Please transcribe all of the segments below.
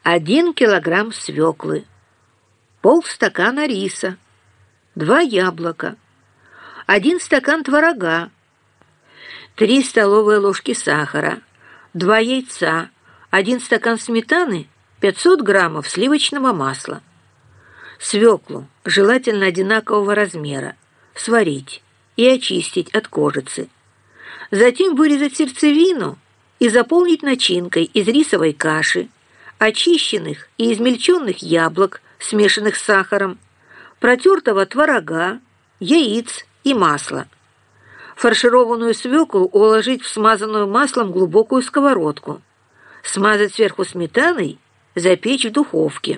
1 килограмм свеклы, полстакана риса, 2 яблока, 1 стакан творога, 3 столовые ложки сахара, 2 яйца, 1 стакан сметаны, 500 граммов сливочного масла. Свеклу, желательно одинакового размера, сварить и очистить от кожицы. Затем вырезать сердцевину и заполнить начинкой из рисовой каши, очищенных и измельченных яблок, смешанных с сахаром, протертого творога, яиц и масла. Фаршированную свеклу уложить в смазанную маслом глубокую сковородку, смазать сверху сметаной, запечь в духовке.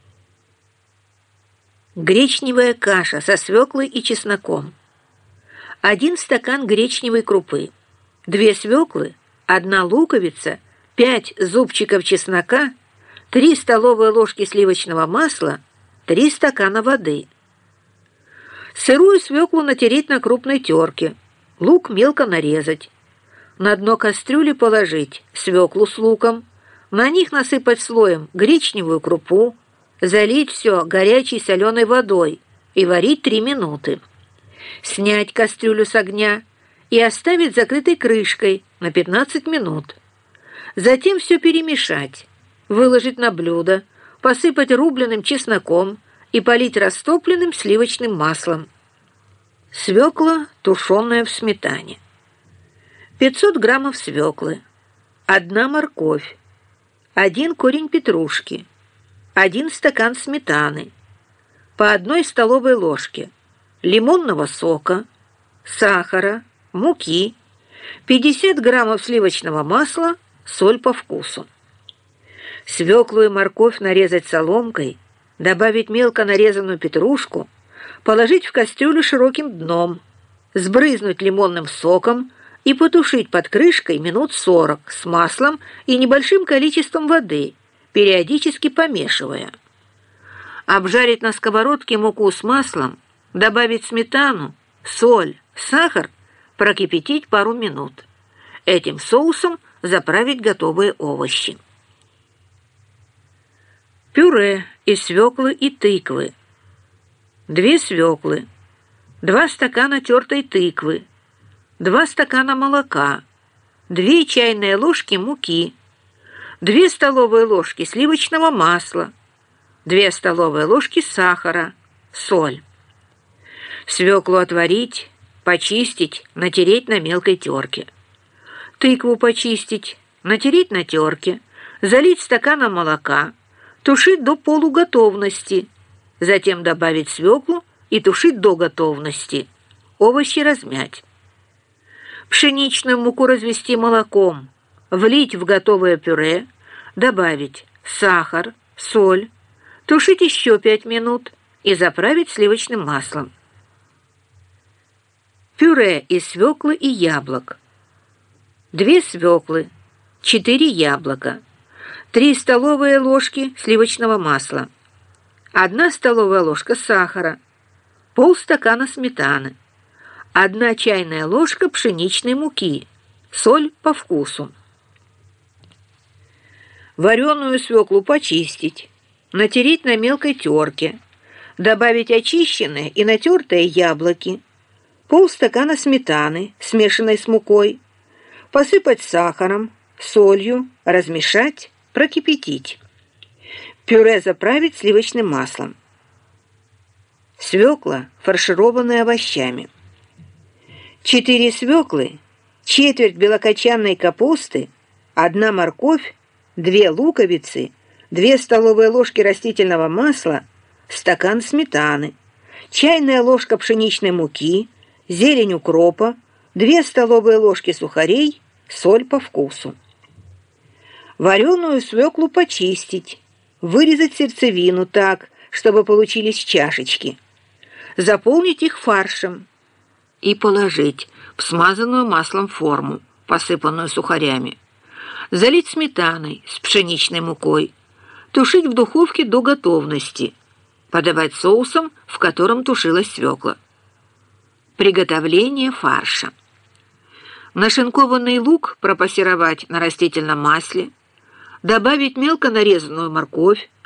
Гречневая каша со свеклой и чесноком. 1 стакан гречневой крупы, 2 свеклы, 1 луковица, 5 зубчиков чеснока, 3 столовые ложки сливочного масла, 3 стакана воды. Сырую свеклу натереть на крупной терке, лук мелко нарезать. На дно кастрюли положить свеклу с луком, на них насыпать слоем гречневую крупу, залить все горячей соленой водой и варить 3 минуты. Снять кастрюлю с огня и оставить закрытой крышкой на 15 минут. Затем все перемешать, выложить на блюдо, посыпать рубленым чесноком и полить растопленным сливочным маслом. Свекла, тушеная в сметане. 500 граммов свеклы, 1 морковь, 1 корень петрушки, 1 стакан сметаны, по 1 столовой ложке лимонного сока, сахара, муки, 50 граммов сливочного масла, соль по вкусу. Свеклу и морковь нарезать соломкой, добавить мелко нарезанную петрушку, положить в кастрюлю широким дном, сбрызнуть лимонным соком и потушить под крышкой минут 40 с маслом и небольшим количеством воды, периодически помешивая. Обжарить на сковородке муку с маслом, добавить сметану, соль, сахар, прокипятить пару минут. Этим соусом заправить готовые овощи. Пюре из свеклы и тыквы. 2 свеклы, 2 стакана тертой тыквы, 2 стакана молока, 2 чайные ложки муки, 2 столовые ложки сливочного масла, 2 столовые ложки сахара, соль. Свеклу отварить, почистить, натереть на мелкой терке. Тыкву почистить, натереть на терке, залить стаканом молока, тушить до полуготовности, затем добавить свеклу и тушить до готовности. Овощи размять. Пшеничную муку развести молоком, влить в готовое пюре, добавить сахар, соль, тушить еще 5 минут и заправить сливочным маслом. Пюре из свеклы и яблок. 2 свеклы, 4 яблока, 3 столовые ложки сливочного масла, 1 столовая ложка сахара, полстакана сметаны, 1 чайная ложка пшеничной муки, соль по вкусу. Вареную свеклу почистить, натереть на мелкой терке, добавить очищенные и натертые яблоки, полстакана сметаны, смешанной с мукой, посыпать сахаром, солью, размешать, прокипятить. Пюре заправить сливочным маслом. Свекла, фаршированная овощами. 4 свеклы, четверть белокочанной капусты, 1 морковь, 2 луковицы, 2 столовые ложки растительного масла, стакан сметаны, чайная ложка пшеничной муки, зелень укропа, 2 столовые ложки сухарей, соль по вкусу. Вареную свеклу почистить, вырезать сердцевину так, чтобы получились чашечки, заполнить их фаршем и положить в смазанную маслом форму, посыпанную сухарями, залить сметаной с пшеничной мукой, тушить в духовке до готовности, подавать соусом, в котором тушилась свекла. Приготовление фарша. Нашинкованный лук пропассеровать на растительном масле, Добавить мелко нарезанную морковь,